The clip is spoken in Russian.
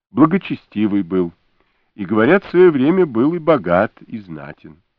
благочестивый был, и, говорят, в свое время был и богат, и знатен.